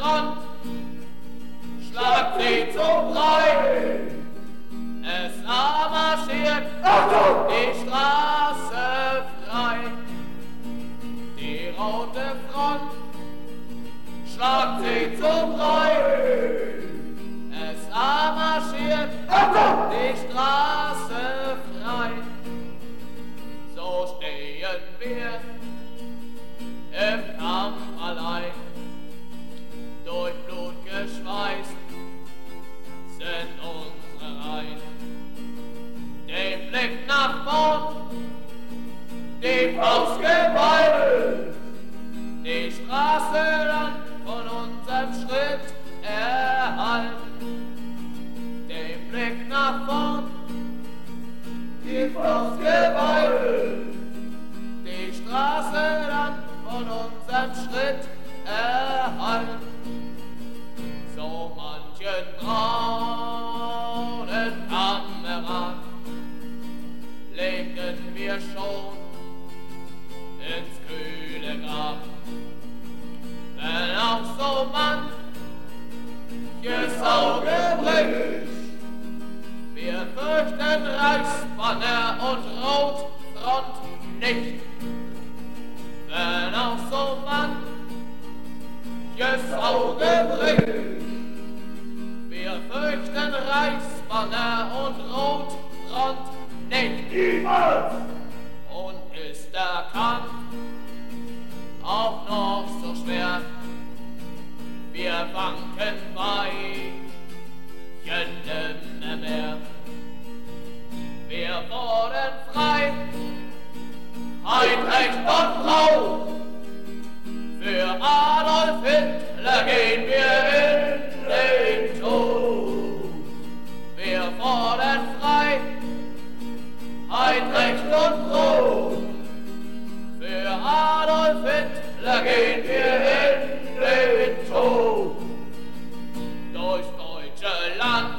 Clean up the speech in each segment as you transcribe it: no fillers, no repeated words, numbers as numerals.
Front, schlagt sie zum Brei. Es marschiert die Straße frei. Die Rote Front, schlagt sie zum Brei. Es marschiert die Straße frei. So stehen wir im Kampf allein, durch Blut geschweißt sind unsere Reihen. Den Blick nach vorn, die Faust geballt, die Straße lang von unserem Schritt erhalten. Den Blick nach vorn, die Faust geballt, die Straße lang von unserem Schritt erhalten. So manchen braunen Kamerad legten wir schon ins kühle Grab. Wenn auch so manches Auge bricht, wir fürchten Reichsbanner und Rotfront nicht. Wenn auch so manches Auge bricht, wir fürchten Reichsbanner und Rotfront nicht. Niemals! Und ist der Kampf auch noch so schwer, wir wanken bei nimmer mehr. Wir wurden frei, Einrecht und Frau. Für Adolf Hitler gehen wir in den Tod. Wir wurden frei, Einrecht und Frau. Für Adolf Hitler gehen wir in den Tod. Durch Deutschland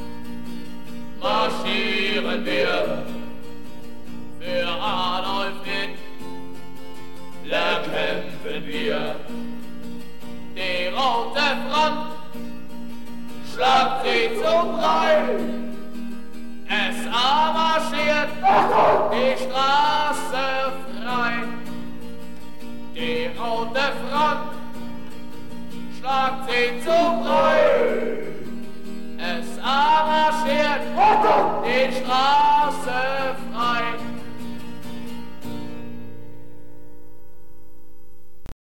marschieren wir. Für Adolf Hitler kämpfen wir. Die Rote Front schlagt sie zum Brei. Es marschiert die Straße frei. Die Rote Front schlagt sie zum Brei. Es marschiert die Straße